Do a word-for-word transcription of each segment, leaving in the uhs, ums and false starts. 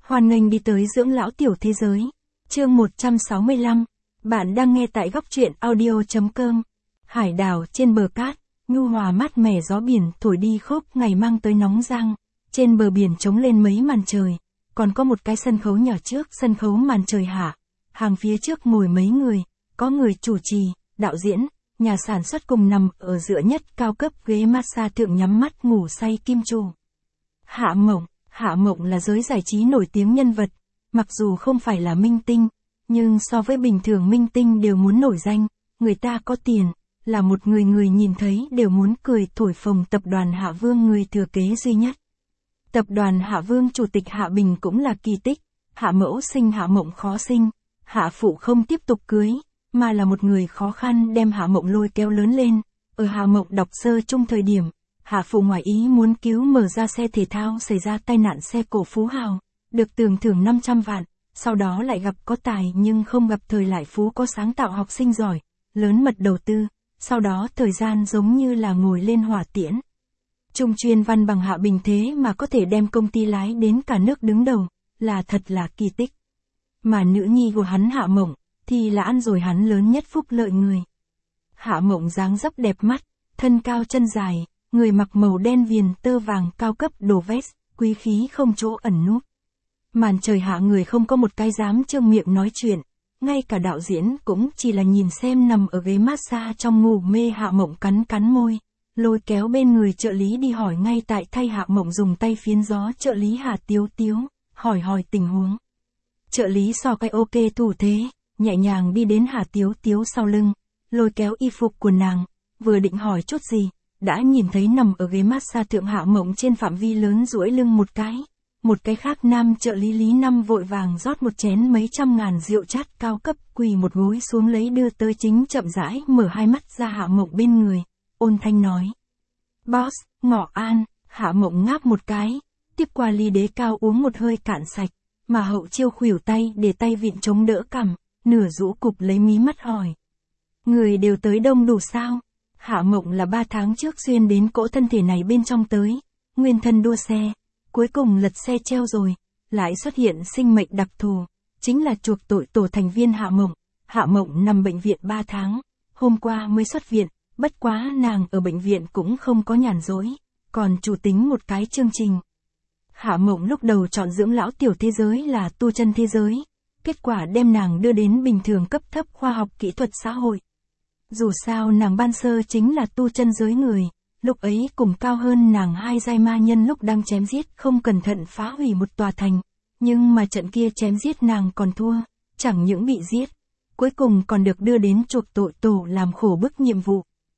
Hoan nghênh đi tới dưỡng lão tiểu thế giới. Chương một trăm sáu mươi lăm. Bạn đang nghe tại góc truyện audio.com. Hải đảo trên bờ cát, nhu hòa mát mẻ gió biển thổi đi khốp ngày mang tới nóng rang. Trên bờ biển trống lên mấy màn trời, còn có một cái sân khấu nhỏ trước sân khấu màn trời hạ. Hàng phía trước ngồi mấy người, có người chủ trì, đạo diễn, nhà sản xuất cùng nằm ở giữa nhất cao cấp ghế massage thượng nhắm mắt ngủ say kim chủ. Hạ Mộng. Hạ Mộng là giới giải trí nổi tiếng nhân vật, mặc dù không phải là minh tinh, nhưng so với bình thường minh tinh đều muốn nổi danh, người ta có tiền, là một người người nhìn thấy đều muốn cười thổi phồng tập đoàn Hạ Vương người thừa kế duy nhất. Tập đoàn Hạ Vương chủ tịch Hạ Bình cũng là kỳ tích, Hạ Mẫu sinh Hạ Mộng khó sinh, Hạ Phụ không tiếp tục cưới, mà là một người khó khăn đem Hạ Mộng lôi kéo lớn lên, ở Hạ Mộng đọc sơ chung thời điểm. Hạ Phụ ngoài ý muốn cứu mở ra xe thể thao xảy ra tai nạn xe cổ phú hào, được tưởng thưởng năm trăm vạn, sau đó lại gặp có tài nhưng không gặp thời lại phú có sáng tạo học sinh giỏi, lớn mật đầu tư, sau đó thời gian giống như là ngồi lên hỏa tiễn. Trung chuyên văn bằng Hạ Bình thế mà có thể đem công ty lái đến cả nước đứng đầu, là thật là kỳ tích. Mà nữ nhi của hắn Hạ Mộng, thì là ăn rồi hắn lớn nhất phúc lợi người. Hạ Mộng dáng dấp đẹp mắt, thân cao chân dài. Người mặc màu đen viền tơ vàng cao cấp đồ vest, quý khí không chỗ ẩn núp. Màn trời hạ người không có một cái dám trương miệng nói chuyện, ngay cả đạo diễn cũng chỉ là nhìn xem nằm ở ghế massage trong ngủ mê Hạ Mộng cắn cắn môi, lôi kéo bên người trợ lý đi hỏi ngay tại thay Hạ Mộng dùng tay phiến gió trợ lý Hà Tiếu Tiếu, hỏi hỏi tình huống. Trợ lý so cái ok thủ thế, nhẹ nhàng đi đến Hà Tiếu Tiếu sau lưng, lôi kéo y phục của nàng, vừa định hỏi chút gì. Đã nhìn thấy nằm ở ghế massage thượng Hạ Mộng trên phạm vi lớn duỗi lưng một cái. Một cái khác nam trợ lý Lý Năm vội vàng rót một chén mấy trăm ngàn rượu chát cao cấp quỳ một gối xuống lấy đưa tới chính chậm rãi mở hai mắt ra Hạ Mộng bên người. Ôn thanh nói. Boss, ngọ an, Hạ Mộng ngáp một cái, tiếp qua ly đế cao uống một hơi cạn sạch, mà hậu chiêu khuỷu tay để tay vịn chống đỡ cằm, nửa rũ cụp lấy mí mắt hỏi. Người đều tới đông đủ sao? Hạ Mộng là ba tháng trước xuyên đến cỗ thân thể này bên trong tới, nguyên thân đua xe, cuối cùng lật xe treo rồi, lại xuất hiện sinh mệnh đặc thù, chính là chuộc tội tổ thành viên Hạ Mộng. Hạ Mộng nằm bệnh viện ba tháng, hôm qua mới xuất viện, bất quá nàng ở bệnh viện cũng không có nhàn rỗi, còn chủ tính một cái chương trình. Hạ Mộng lúc đầu chọn dưỡng lão tiểu thế giới là tu chân thế giới, kết quả đem nàng đưa đến bình thường cấp thấp khoa học kỹ thuật xã hội. Dù sao nàng ban sơ chính là tu chân giới người, lúc ấy cùng cao hơn nàng hai giai ma nhân lúc đang chém giết không cẩn thận phá hủy một tòa thành, nhưng mà trận kia chém giết nàng còn thua, chẳng những bị giết, cuối cùng còn được đưa đến chuộc tội tổ làm khổ bức nhiệm vụ.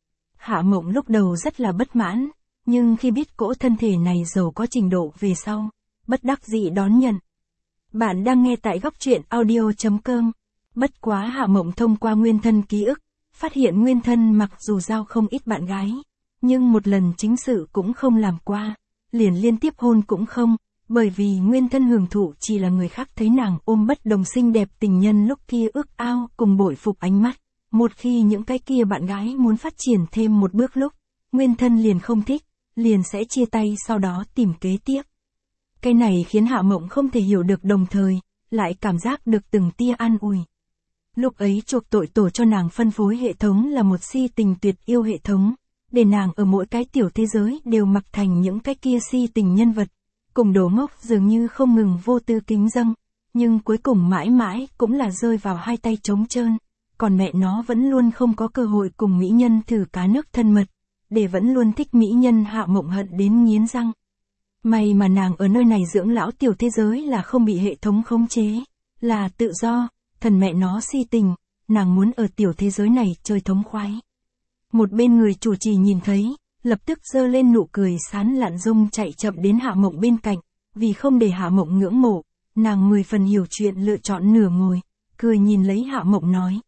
Hạ Mộng lúc đầu rất là bất mãn, nhưng khi biết cỗ thân thể này giàu có trình độ về sau, bất đắc dĩ đón nhận. Bạn đang nghe tại góc truyện audio.com. Bất quá Hạ Mộng thông qua nguyên thân ký ức, phát hiện nguyên thân mặc dù giao không ít bạn gái, nhưng một lần chính sự cũng không làm qua, liền liên tiếp hôn cũng không, bởi vì nguyên thân hưởng thụ chỉ là người khác thấy nàng ôm bất đồng xinh đẹp tình nhân lúc kia ước ao cùng bội phục ánh mắt. Một khi những cái kia bạn gái muốn phát triển thêm một bước lúc, nguyên thân liền không thích, liền sẽ chia tay sau đó tìm kế tiếp. Cái này khiến Hạ Mộng không thể hiểu được đồng thời, lại cảm giác được từng tia an ủi. Lúc ấy chuộc tội tổ cho nàng phân phối hệ thống là một si tình tuyệt yêu hệ thống, để nàng ở mỗi cái tiểu thế giới đều mặc thành những cái kia si tình nhân vật, cùng đồ ngốc dường như không ngừng vô tư kính dâng, nhưng cuối cùng mãi mãi cũng là rơi vào hai tay trống trơn, còn mẹ nó vẫn luôn không có cơ hội cùng mỹ nhân thử cá nước thân mật, để vẫn luôn thích mỹ nhân Hạ Mộng hận đến nghiến răng. May mà nàng ở nơi này dưỡng lão tiểu thế giới là không bị hệ thống khống chế, là tự do. Thần mẹ nó si tình, nàng muốn ở tiểu thế giới này chơi thống khoái. Một bên người chủ trì nhìn thấy, lập tức giơ lên nụ cười sán lạn dung chạy chậm đến Hạ Mộng bên cạnh, vì không để Hạ Mộng ngưỡng mộ, nàng mười phần hiểu chuyện lựa chọn nửa ngồi, cười nhìn lấy Hạ Mộng nói.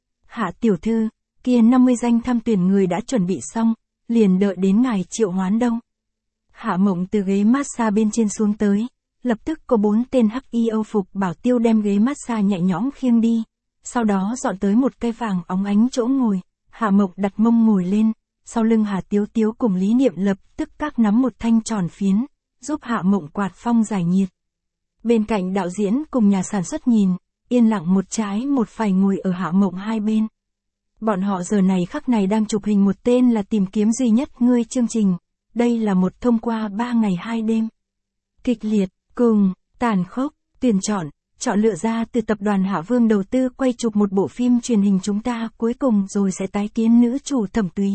Hạ tiểu thư, kia năm mươi danh tham tuyển người đã chuẩn bị xong, liền đợi đến ngài triệu hoán đâu. Hạ Mộng từ ghế massage bên trên xuống tới. Lập tức có bốn tên hắc y âu phục bảo tiêu đem ghế massage nhẹ nhõm khiêng đi, sau đó dọn tới một cây vàng óng ánh chỗ ngồi, Hạ Mộng đặt mông ngồi lên, sau lưng Hà Tiếu Tiếu cùng Lý Niệm lập tức các nắm một thanh tròn phiến, giúp Hạ Mộng quạt phong giải nhiệt. Bên cạnh đạo diễn cùng nhà sản xuất nhìn, yên lặng một trái một phải ngồi ở Hạ Mộng hai bên. Bọn họ giờ này khắc này đang chụp hình một tên là Tìm kiếm duy nhất ngươi chương trình. Đây là một thông qua ba ngày hai đêm. Kịch liệt, cùng, tàn khốc, tuyển chọn, chọn lựa ra từ tập đoàn Hạ Vương đầu tư quay chụp một bộ phim truyền hình chúng ta cuối cùng rồi sẽ tái kiến nữ chủ Thẩm Túy.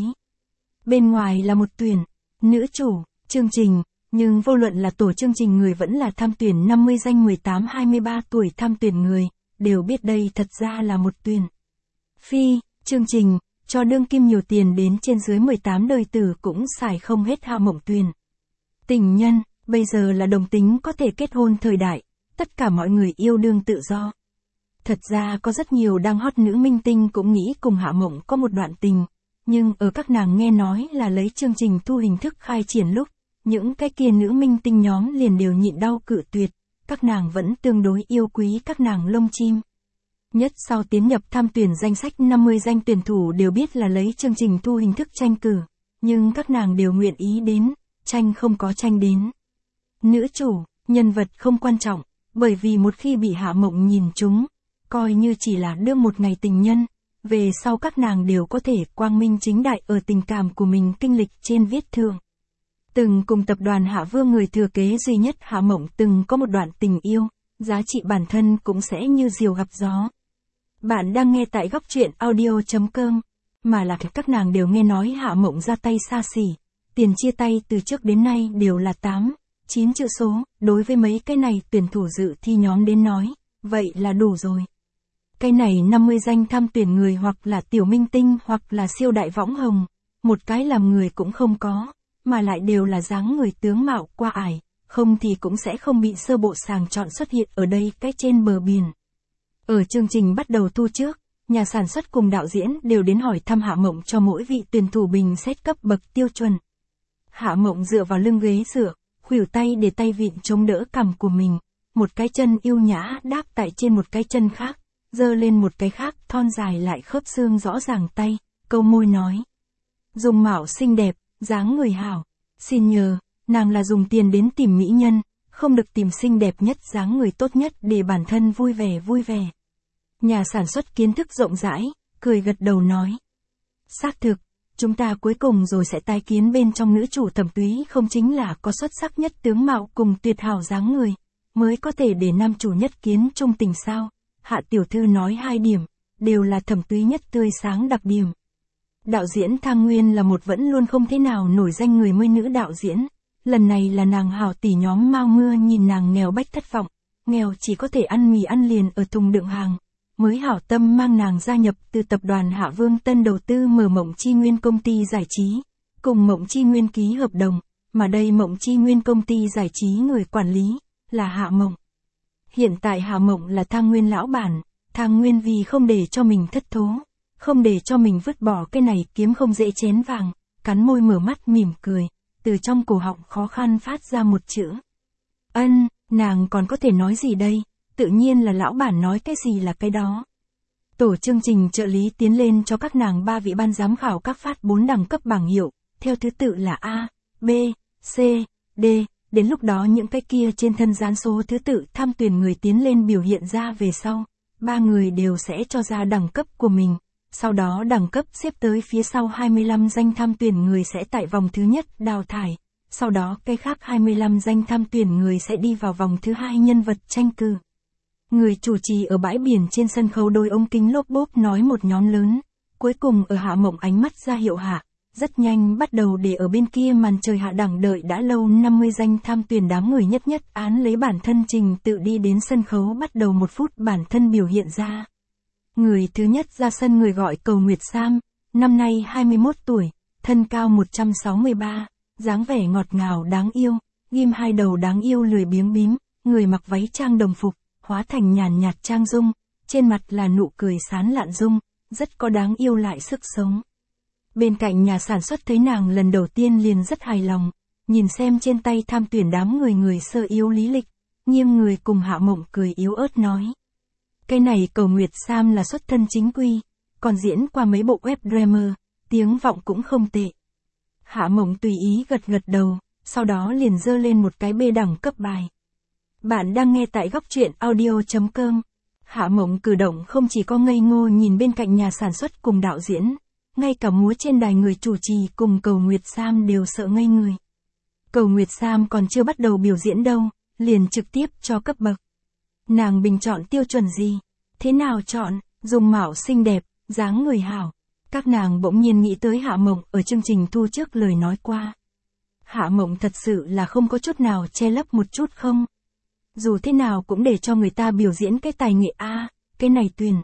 Bên ngoài là một tuyển, nữ chủ, chương trình, nhưng vô luận là tổ chương trình người vẫn là tham tuyển năm mươi danh mười tám hai mươi ba tuổi tham tuyển người, đều biết đây thật ra là một tuyển. Phi, chương trình, cho đương kim nhiều tiền đến trên dưới mười tám đời tử cũng xài không hết Hạ Mộng tuyển. Tình nhân, bây giờ là đồng tính có thể kết hôn thời đại, tất cả mọi người yêu đương tự do. Thật ra có rất nhiều đang hot nữ minh tinh cũng nghĩ cùng Hạ Mộng có một đoạn tình, nhưng ở các nàng nghe nói là lấy chương trình thu hình thức khai triển lúc, những cái kia nữ minh tinh nhóm liền đều nhịn đau cự tuyệt, các nàng vẫn tương đối yêu quý các nàng lông chim. Nhất sau tiến nhập tham tuyển danh sách năm mươi danh tuyển thủ đều biết là lấy chương trình thu hình thức tranh cử, nhưng các nàng đều nguyện ý đến, tranh không có tranh đến. Nữ chủ, nhân vật không quan trọng, bởi vì một khi bị Hạ Mộng nhìn trúng, coi như chỉ là đương một ngày tình nhân, về sau các nàng đều có thể quang minh chính đại ở tình cảm của mình kinh lịch trên viết thượng. Từng cùng tập đoàn Hạ Vương người thừa kế duy nhất Hạ Mộng từng có một đoạn tình yêu, giá trị bản thân cũng sẽ như diều gặp gió. Bạn đang nghe tại góc truyện audio chấm com, mà là các nàng đều nghe nói Hạ Mộng ra tay xa xỉ, tiền chia tay từ trước đến nay đều là tám, chín chữ số, đối với mấy cái này tuyển thủ dự thi nhóm đến nói, vậy là đủ rồi. Cái này năm mươi danh tham tuyển người hoặc là tiểu minh tinh hoặc là siêu đại võng hồng, một cái làm người cũng không có, mà lại đều là dáng người tướng mạo qua ải, không thì cũng sẽ không bị sơ bộ sàng chọn xuất hiện ở đây cái trên bờ biển. Ở chương trình bắt đầu thu trước, nhà sản xuất cùng đạo diễn đều đến hỏi thăm Hạ Mộng cho mỗi vị tuyển thủ bình xét cấp bậc tiêu chuẩn. Hạ Mộng dựa vào lưng ghế dựa, khuỷu tay để tay vịn chống đỡ cằm của mình, một cái chân yêu nhã đáp tại trên một cái chân khác, giơ lên một cái khác thon dài lại khớp xương rõ ràng tay, câu môi nói. Dung mạo xinh đẹp, dáng người hảo, xin nhờ, nàng là dùng tiền đến tìm mỹ nhân, không được tìm xinh đẹp nhất dáng người tốt nhất để bản thân vui vẻ vui vẻ. Nhà sản xuất kiến thức rộng rãi, cười gật đầu nói. Xác thực, chúng ta cuối cùng rồi sẽ tái kiến bên trong nữ chủ Thẩm Túy không chính là có xuất sắc nhất tướng mạo cùng tuyệt hảo dáng người, mới có thể để nam chủ nhất kiến trung tình sao. Hạ tiểu thư nói hai điểm, đều là Thẩm Túy nhất tươi sáng đặc điểm. Đạo diễn Thang Nguyên là một vẫn luôn không thế nào nổi danh người mới nữ đạo diễn, lần này là nàng hào tỷ nhóm Mao Mưa nhìn nàng nghèo bách thất vọng, nghèo chỉ có thể ăn mì ăn liền ở thùng đựng hàng, mới hảo tâm mang nàng gia nhập từ tập đoàn Hạ Vương Tân đầu tư mở Mộng Chi Nguyên công ty giải trí, cùng Mộng Chi Nguyên ký hợp đồng, mà đây Mộng Chi Nguyên công ty giải trí người quản lý, là Hạ Mộng. Hiện tại Hạ Mộng là Thang Nguyên lão bản, Thang Nguyên vì không để cho mình thất thố, không để cho mình vứt bỏ cái này kiếm không dễ chén vàng, cắn môi mở mắt mỉm cười, từ trong cổ họng khó khăn phát ra một chữ. Ân, nàng còn có thể nói gì đây, tự nhiên là lão bản nói cái gì là cái đó. Tổ chương trình trợ lý tiến lên cho các nàng ba vị ban giám khảo các phát bốn đẳng cấp bảng hiệu, theo thứ tự là A, B, C, D. Đến lúc đó những cái kia trên thân dán số thứ tự tham tuyển người tiến lên biểu hiện ra về sau, ba người đều sẽ cho ra đẳng cấp của mình, sau đó đẳng cấp xếp tới phía sau hai mươi lăm danh tham tuyển người sẽ tại vòng thứ nhất đào thải, sau đó cái khác hai mươi lăm danh tham tuyển người sẽ đi vào vòng thứ hai nhân vật tranh cử. Người chủ trì ở bãi biển trên sân khấu đôi ống kính lốp bốp nói một nhóm lớn, cuối cùng ở Hạ Mộng ánh mắt ra hiệu hạ. Rất nhanh bắt đầu để ở bên kia màn trời hạ đẳng đợi đã lâu năm mươi danh tham tuyển đám người nhất nhất án lấy bản thân trình tự đi đến sân khấu bắt đầu một phút bản thân biểu hiện ra. Người thứ nhất ra sân người gọi Cầu Nguyệt Sam, năm nay hai mươi mốt tuổi, thân cao một trăm sáu mươi ba, dáng vẻ ngọt ngào đáng yêu, ghim hai đầu đáng yêu lười biếng bím, người mặc váy trang đồng phục, hóa thành nhàn nhạt trang dung, trên mặt là nụ cười sán lạn dung, rất có đáng yêu lại sức sống. Bên cạnh nhà sản xuất thấy nàng lần đầu tiên liền rất hài lòng, nhìn xem trên tay tham tuyển đám người người sơ yếu lý lịch, nghiêng người cùng Hạ Mộng cười yếu ớt nói. Cái này Cầu Nguyệt Sam là xuất thân chính quy, còn diễn qua mấy bộ web drama, tiếng vọng cũng không tệ. Hạ Mộng tùy ý gật gật đầu, sau đó liền giơ lên một cái bê đẳng cấp bài. Bạn đang nghe tại góc truyện audio.com. Hạ Mộng cử động không chỉ có ngây ngô nhìn bên cạnh nhà sản xuất cùng đạo diễn, ngay cả múa trên đài người chủ trì cùng Cầu Nguyệt Sam đều sợ ngây người. Cầu Nguyệt Sam còn chưa bắt đầu biểu diễn đâu, liền trực tiếp cho cấp bậc. Nàng bình chọn tiêu chuẩn gì? Thế nào chọn? Dung mạo xinh đẹp, dáng người hảo. Các nàng bỗng nhiên nghĩ tới Hạ Mộng ở chương trình thu trước lời nói qua. Hạ Mộng thật sự là không có chút nào che lấp một chút không? Dù thế nào cũng để cho người ta biểu diễn cái tài nghệ a, à, cái này tuyền.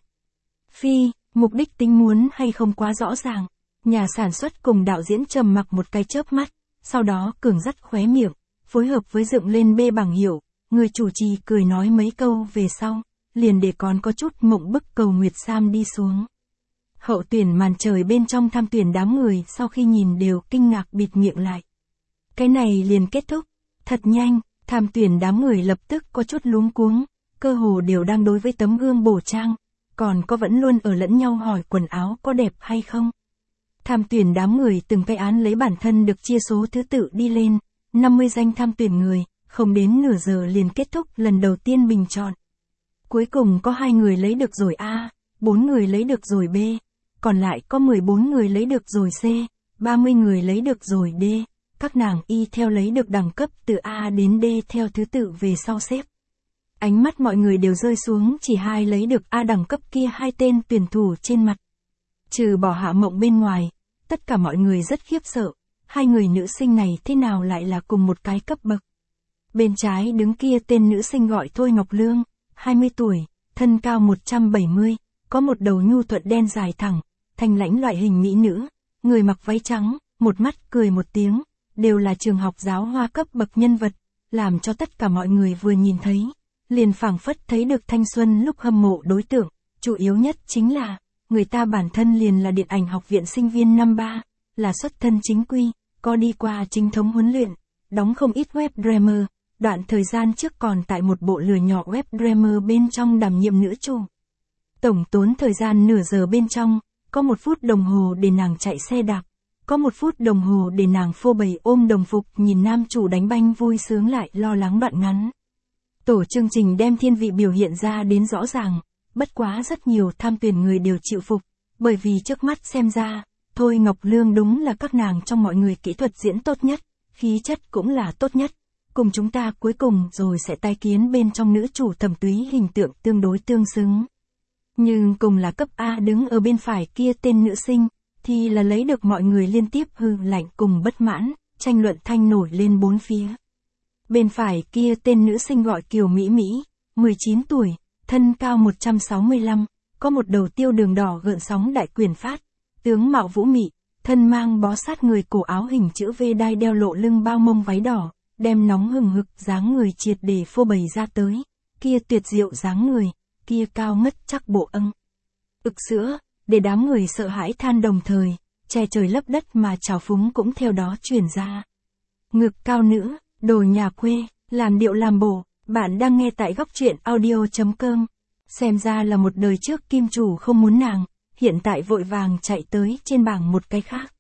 Phi, mục đích tính muốn hay không quá rõ ràng. Nhà sản xuất cùng đạo diễn trầm mặc một cái chớp mắt, sau đó cường dắt khóe miệng, phối hợp với dựng lên bê bảng hiệu, người chủ trì cười nói mấy câu về sau, liền để còn có chút mộng bức Cầu Nguyệt Sam đi xuống. Hậu tuyển màn trời bên trong tham tuyển đám người sau khi nhìn đều kinh ngạc bịt miệng lại. Cái này liền kết thúc, thật nhanh. Tham tuyển đám người lập tức có chút luống cuống, cơ hồ đều đang đối với tấm gương bổ trang, còn có vẫn luôn ở lẫn nhau hỏi quần áo có đẹp hay không. Tham tuyển đám người từng cái án lấy bản thân được chia số thứ tự đi lên, năm mươi danh tham tuyển người, không đến nửa giờ liền kết thúc lần đầu tiên bình chọn. Cuối cùng có hai người lấy được rồi A, bốn người lấy được rồi B, còn lại có mười bốn người lấy được rồi C, ba mươi người lấy được rồi D. Các nàng y theo lấy được đẳng cấp từ A đến D theo thứ tự về sau xếp. Ánh mắt mọi người đều rơi xuống chỉ hai lấy được A đẳng cấp kia hai tên tuyển thủ trên mặt. Trừ bỏ Hạ Mộng bên ngoài, tất cả mọi người rất khiếp sợ, hai người nữ sinh này thế nào lại là cùng một cái cấp bậc. Bên trái đứng kia tên nữ sinh gọi Thôi Ngọc Lương, hai mươi tuổi, thân cao một trăm bảy mươi, có một đầu nhu thuận đen dài thẳng, thanh lãnh loại hình mỹ nữ, người mặc váy trắng, một mắt cười một tiếng. Đều là trường học giáo hoa cấp bậc nhân vật, làm cho tất cả mọi người vừa nhìn thấy, liền phảng phất thấy được thanh xuân lúc hâm mộ đối tượng, chủ yếu nhất chính là, người ta bản thân liền là điện ảnh học viện sinh viên năm ba, là xuất thân chính quy, có đi qua chính thống huấn luyện, đóng không ít web drama, đoạn thời gian trước còn tại một bộ lừa nhỏ web drama bên trong đảm nhiệm nữ chủ. Tổng tốn thời gian nửa giờ bên trong, có một phút đồng hồ để nàng chạy xe đạp. Có một phút đồng hồ để nàng phô bày ôm đồng phục nhìn nam chủ đánh banh vui sướng lại lo lắng đoạn ngắn. Tổ chương trình đem thiên vị biểu hiện ra đến rõ ràng, bất quá rất nhiều tham tuyển người đều chịu phục, bởi vì trước mắt xem ra, Thôi Ngọc Lương đúng là các nàng trong mọi người kỹ thuật diễn tốt nhất, khí chất cũng là tốt nhất. Cùng chúng ta cuối cùng rồi sẽ tái kiến bên trong nữ chủ Thẩm Túy hình tượng tương đối tương xứng. Nhưng cùng là cấp A đứng ở bên phải kia tên nữ sinh, thì là lấy được mọi người liên tiếp hư lạnh cùng bất mãn, tranh luận thanh nổi lên bốn phía. Bên phải kia tên nữ sinh gọi Kiều Mỹ Mỹ, mười chín tuổi, thân cao một trăm sáu mươi lăm, có một đầu tiêu đường đỏ gợn sóng đại quyền phát, tướng mạo vũ mị, thân mang bó sát người cổ áo hình chữ V đai đeo lộ lưng bao mông váy đỏ, đem nóng hừng hực dáng người triệt để phô bày ra tới, kia tuyệt diệu dáng người, kia cao ngất chắc bộ âng. Ực sữa. Để đám người sợ hãi than đồng thời, che trời lấp đất mà trào phúng cũng theo đó truyền ra. Ngực cao nữ, đồ nhà quê, làn điệu làm bổ, bạn đang nghe tại góc truyện audio.com. Xem ra là một đời trước kim chủ không muốn nàng, hiện tại vội vàng chạy tới trên bảng một cái khác.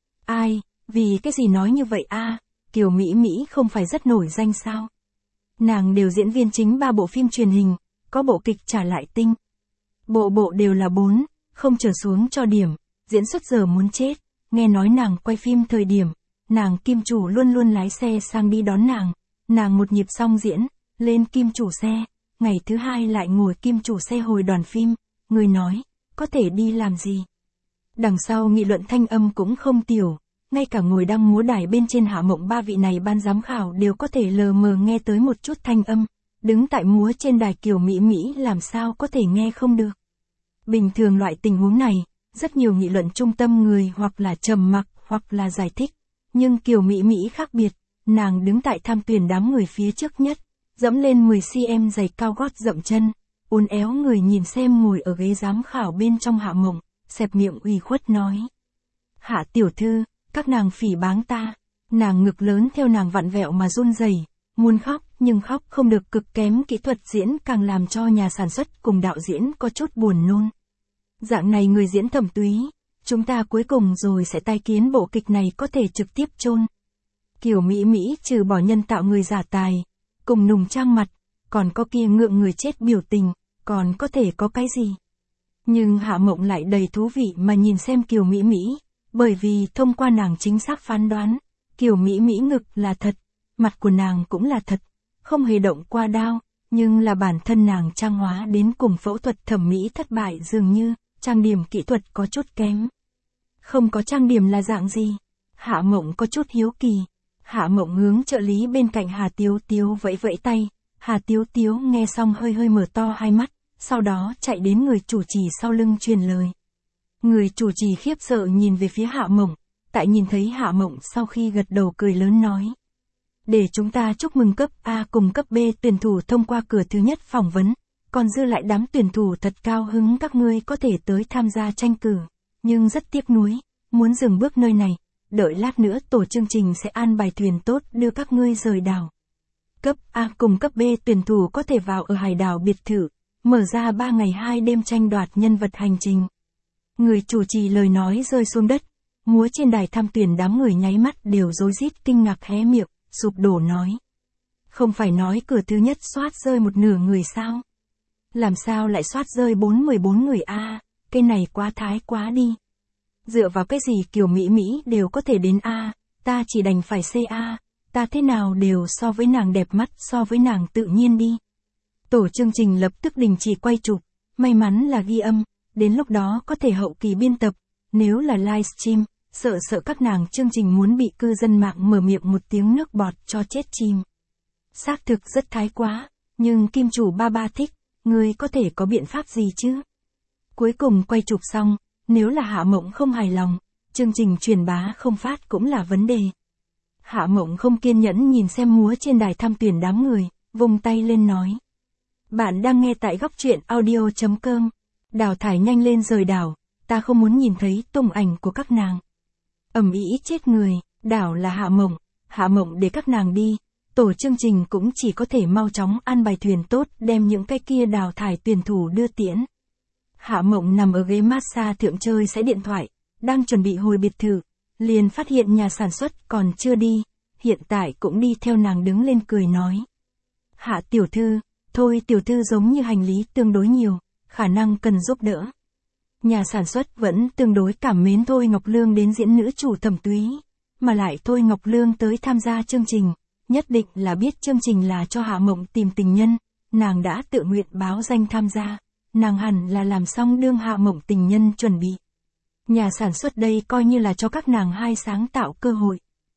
Ai, vì cái gì nói như vậy a? À, Kiều Mỹ Mỹ không phải rất nổi danh sao? Nàng đều diễn viên chính ba bộ phim truyền hình, có bộ kịch Trả Lại Tinh. Bộ bộ đều là bốn. Không trở xuống cho điểm, diễn xuất giờ muốn chết, nghe nói nàng quay phim thời điểm, nàng kim chủ luôn luôn lái xe sang đi đón nàng, nàng một nhịp xong diễn, lên kim chủ xe, ngày thứ hai lại ngồi kim chủ xe hồi đoàn phim, người nói, có thể đi làm gì. Đằng sau nghị luận thanh âm cũng không tiểu, ngay cả ngồi đang múa đài bên trên Hạ Mộng ba vị này ban giám khảo đều có thể lờ mờ nghe tới một chút thanh âm, đứng tại múa trên đài Kiều Mỹ Mỹ làm sao có thể nghe không được. Bình thường loại tình huống này, rất nhiều nghị luận trung tâm người hoặc là trầm mặc hoặc là giải thích, nhưng Kiều Mỹ Mỹ khác biệt, nàng đứng tại tham tuyển đám người phía trước nhất, dẫm lên mười xăng-ti-mét giày cao gót dậm chân, uốn éo người nhìn xem ngồi ở ghế giám khảo bên trong Hạ Mộng, xẹp miệng ủy khuất nói. Hạ tiểu thư, các nàng phỉ báng ta, nàng ngực lớn theo nàng vặn vẹo mà run rẩy, muốn khóc nhưng khóc không được, cực kém kỹ thuật diễn càng làm cho nhà sản xuất cùng đạo diễn có chút buồn nôn. Dạng này người diễn Thẩm Túy, chúng ta cuối cùng rồi sẽ tai kiến bộ kịch này có thể trực tiếp chôn. Kiều Mỹ Mỹ trừ bỏ nhân tạo người giả tài, cùng nùng trang mặt, còn có kia ngượng người chết biểu tình, còn có thể có cái gì. Nhưng Hạ Mộng lại đầy thú vị mà nhìn xem Kiều Mỹ Mỹ, bởi vì thông qua nàng chính xác phán đoán, Kiều Mỹ Mỹ ngực là thật, mặt của nàng cũng là thật, không hề động qua đao, nhưng là bản thân nàng trang hóa đến cùng phẫu thuật thẩm mỹ thất bại dường như, trang điểm kỹ thuật có chút kém. Không có trang điểm là dạng gì? Hạ Mộng có chút hiếu kỳ. Hạ Mộng hướng trợ lý bên cạnh Hà Tiếu Tiếu vẫy vẫy tay, Hà Tiếu Tiếu nghe xong hơi hơi mở to hai mắt, sau đó chạy đến người chủ trì sau lưng truyền lời. Người chủ trì khiếp sợ nhìn về phía Hạ Mộng, tại nhìn thấy Hạ Mộng sau khi gật đầu cười lớn nói. Để chúng ta chúc mừng cấp A cùng cấp B tuyển thủ thông qua cửa thứ nhất phỏng vấn, còn dư lại đám tuyển thủ thật cao hứng các ngươi có thể tới tham gia tranh cử, nhưng rất tiếc nuối, muốn dừng bước nơi này, đợi lát nữa tổ chương trình sẽ an bài thuyền tốt đưa các ngươi rời đảo. Cấp A cùng cấp B tuyển thủ có thể vào ở hải đảo biệt thự, mở ra ba ngày hai đêm tranh đoạt nhân vật hành trình. Người chủ trì lời nói rơi xuống đất, múa trên đài tham tuyển đám người nháy mắt đều rối rít kinh ngạc hé miệng, sụp đổ nói. Không phải nói cửa thứ nhất soát rơi một nửa người sao? Làm sao lại soát rơi bốn mươi bốn người a? À, cái này quá thái quá đi. Dựa vào cái gì Kiều Mỹ Mỹ đều có thể đến A, ta chỉ đành phải C A, ta thế nào đều so với nàng đẹp mắt so với nàng tự nhiên đi. Tổ chương trình lập tức đình chỉ quay chụp, may mắn là ghi âm, đến lúc đó có thể hậu kỳ biên tập, nếu là livestream, sợ sợ các nàng chương trình muốn bị cư dân mạng mở miệng một tiếng nước bọt cho chết chim. Xác thực rất thái quá, nhưng kim chủ ba ba thích, ngươi có thể có biện pháp gì chứ? Cuối cùng quay chụp xong, nếu là Hạ Mộng không hài lòng, chương trình truyền bá không phát cũng là vấn đề. Hạ Mộng không kiên nhẫn nhìn xem múa trên đài tham tuyển đám người, vung tay lên nói. Bạn đang nghe tại góc truyện audio chấm com. Đào thải nhanh lên rời đảo, ta không muốn nhìn thấy tung ảnh của các nàng. Ầm ĩ chết người, đảo là Hạ Mộng, Hạ Mộng để các nàng đi, tổ chương trình cũng chỉ có thể mau chóng an bài thuyền tốt đem những cái kia đào thải tuyển thủ đưa tiễn. Hạ Mộng nằm ở ghế massage thượng chơi sẽ điện thoại, đang chuẩn bị hồi biệt thự, liền phát hiện nhà sản xuất còn chưa đi, hiện tại cũng đi theo nàng đứng lên cười nói. Hạ tiểu thư, thôi tiểu thư giống như hành lý tương đối nhiều, khả năng cần giúp đỡ. Nhà sản xuất vẫn tương đối cảm mến Thôi Ngọc Lương đến diễn nữ chủ Thẩm Túy, mà lại Thôi Ngọc Lương tới tham gia chương trình, nhất định là biết chương trình là cho Hạ Mộng tìm tình nhân, nàng đã tự nguyện báo danh tham gia. Nàng hẳn là làm xong đương Hạ Mộng tình nhân chuẩn bị. Nhà sản xuất đây coi như là cho các nàng hai sáng tạo cơ hội.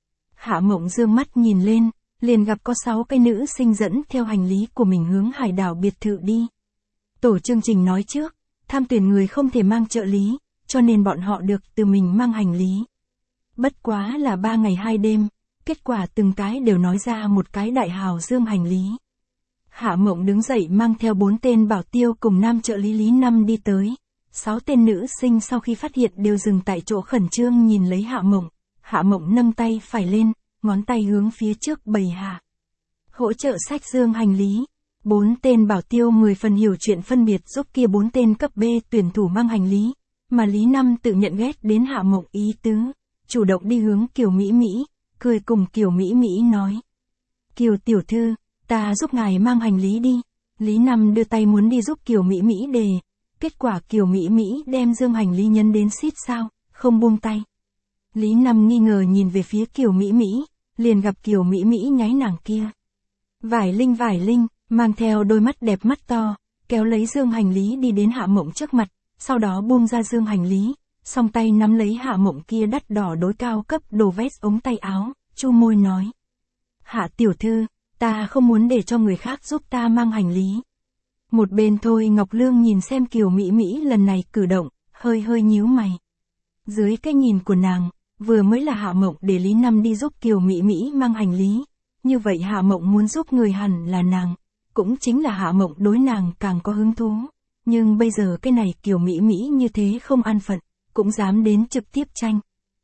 Hạ Mộng dương mắt nhìn lên, liền gặp có sáu cái nữ sinh dẫn theo hành lý của mình hướng hải đảo biệt thự đi. Tổ chương trình nói trước, tham tuyển người không thể mang trợ lý, cho nên bọn họ được từ mình mang hành lý. Bất quá là ba ngày hai đêm, kết quả từng cái đều nói ra một cái đại hào dương hành lý. Hạ Mộng đứng dậy mang theo bốn tên bảo tiêu cùng nam trợ lý Lý Năm đi tới. Sáu tên nữ sinh sau khi phát hiện đều dừng tại chỗ khẩn trương nhìn lấy Hạ Mộng. Hạ Mộng nâng tay phải lên, ngón tay hướng phía trước bày hạ. Hỗ trợ xách dương hành lý. Bốn tên bảo tiêu mười phần hiểu chuyện phân biệt giúp kia bốn tên cấp B tuyển thủ mang hành lý. Mà Lý Năm tự nhận ghét đến Hạ Mộng ý tứ. Chủ động đi hướng Kiều Mỹ Mỹ, cười cùng Kiều Mỹ Mỹ nói. Kiều tiểu thư, ta giúp ngài mang hành lý đi. Lý Năm đưa tay muốn đi giúp Kiều Mỹ Mỹ đề. Kết quả Kiều Mỹ Mỹ đem dương hành lý nhấn đến xít sao, không buông tay. Lý Năm nghi ngờ nhìn về phía Kiều Mỹ Mỹ, liền gặp Kiều Mỹ Mỹ nháy nàng kia. Vải Linh Vải Linh, mang theo đôi mắt đẹp mắt to, kéo lấy dương hành lý đi đến Hạ Mộng trước mặt, sau đó buông ra dương hành lý, song tay nắm lấy Hạ Mộng kia đắt đỏ đối cao cấp đồ vest ống tay áo, chu môi nói. Hạ tiểu thư, ta không muốn để cho người khác giúp ta mang hành lý. Một bên Thôi Ngọc Lương nhìn xem Kiều Mỹ Mỹ lần này cử động, hơi hơi nhíu mày. Dưới cái nhìn của nàng, vừa mới là Hạ Mộng để Lý Năm đi giúp Kiều Mỹ Mỹ mang hành lý. Như vậy Hạ Mộng muốn giúp người hẳn là nàng, cũng chính là Hạ Mộng đối nàng càng có hứng thú. Nhưng bây giờ cái này Kiều Mỹ Mỹ như thế không an phận, cũng dám đến trực tiếp tranh.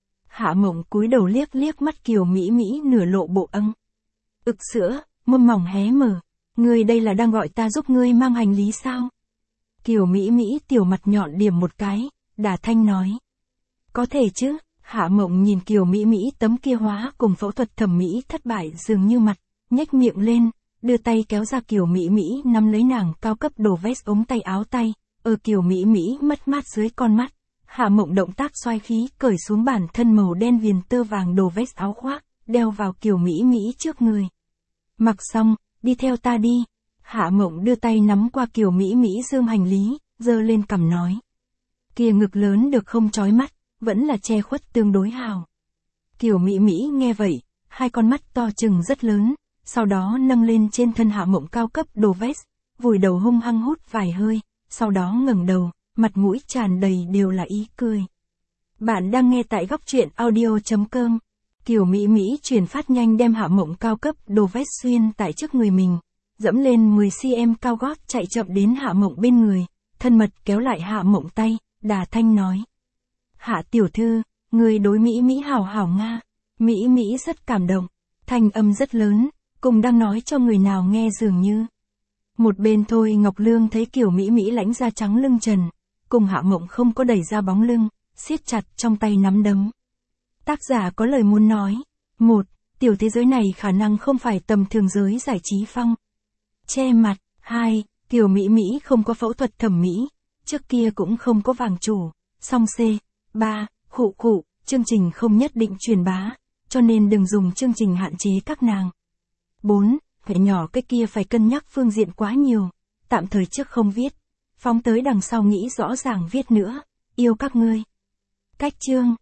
Hạ Mộng cúi đầu liếc liếc mắt Kiều Mỹ Mỹ nửa lộ bộ âng. Ực sữa, môi mỏng hé mở. Ngươi đây là đang gọi ta giúp ngươi mang hành lý sao? Kiều Mỹ Mỹ tiểu mặt nhọn điểm một cái, đà thanh nói. Có thể chứ, Hạ Mộng nhìn Kiều Mỹ Mỹ tấm kia hóa cùng phẫu thuật thẩm mỹ thất bại dường như mặt, nhếch miệng lên, đưa tay kéo ra Kiều Mỹ Mỹ nắm lấy nàng cao cấp đồ vest ống tay áo tay, ở Kiều Mỹ Mỹ mất mát dưới con mắt. Hạ Mộng động tác xoay khí cởi xuống bản thân màu đen viền tơ vàng đồ vest áo khoác, đeo vào Kiều Mỹ Mỹ trước người. Mặc xong, đi theo ta đi. Hạ Mộng đưa tay nắm qua Kiều Mỹ Mỹ dương hành lý, giơ lên cằm nói. Kia ngực lớn được không chói mắt, vẫn là che khuất tương đối hào. Kiều Mỹ Mỹ nghe vậy, hai con mắt to chừng rất lớn, sau đó nâng lên trên thân Hạ Mộng cao cấp đồ vest, vùi đầu hung hăng hút vài hơi, sau đó ngẩng đầu, mặt mũi tràn đầy đều là ý cười. Bạn đang nghe tại góc truyện audio.com. Kiều Mỹ Mỹ chuyển phát nhanh đem Hạ Mộng cao cấp đồ vest xuyên tại trước người mình, dẫm lên mười xăng-ti-mét cao gót chạy chậm đến Hạ Mộng bên người, thân mật kéo lại Hạ Mộng tay, đà thanh nói. Hạ tiểu thư, người đối Mỹ Mỹ hảo hảo nga. Mỹ Mỹ rất cảm động, thanh âm rất lớn, cùng đang nói cho người nào nghe dường như. Một bên Thôi Ngọc Lương thấy Kiều Mỹ Mỹ lãnh da trắng lưng trần, cùng Hạ Mộng không có đẩy ra bóng lưng, siết chặt trong tay nắm đấm. Tác giả có lời muốn nói. Một, tiểu thế giới này khả năng không phải tầm thường giới giải trí phong. Che mặt. Hai, Kiều Mỹ Mỹ không có phẫu thuật thẩm mỹ, trước kia cũng không có vàng chủ. Song C. Ba, khụ khụ, chương trình không nhất định truyền bá, cho nên đừng dùng chương trình hạn chế các nàng. Bốn, phải nhỏ cái kia phải cân nhắc phương diện quá nhiều, tạm thời trước không viết, phóng tới đằng sau nghĩ rõ ràng viết nữa, yêu các ngươi. Cách chương.